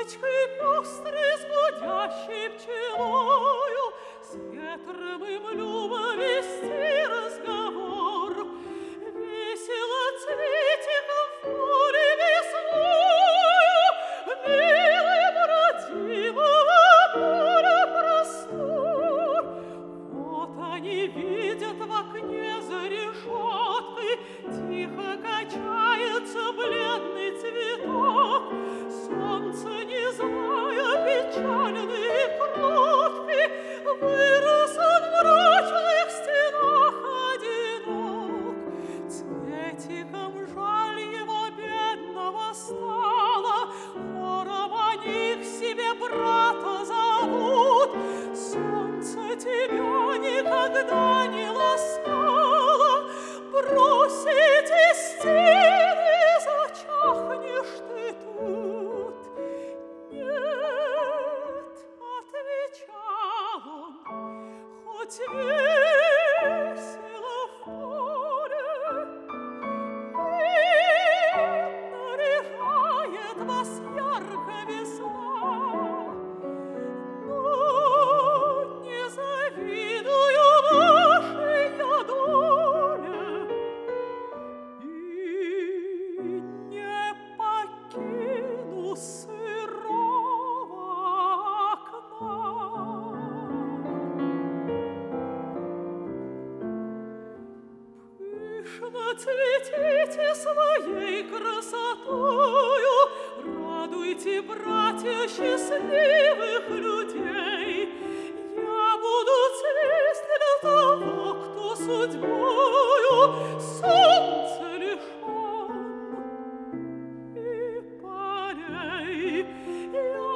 птичкой пестрой, с гудящей пчелою, с ветром им любо вести разговор. Весело цветиком в поле весною, милым родимого поля простор. Вот они видят в окне за решеткой, тихо качается бледный цветок. Солнце, не зная, печальный и кроткий, вырос он в мрачных стенах одинок. Цветиком жаль его бедного стало, хором они к себе брата зовут. Солнце тебя никогда не ласкало, бросить из стены зачахнешь ты тут. Нет, отвечал он, хоть весело в поле, и наряжает вас ярко весна, но не завидую вашей я доле и не покину сырого окна. Пышно цветите своей красотою, радуйте, братья, счастливых людей. Я буду цвесть для того, кто судьбою солнца лишен и полей. Я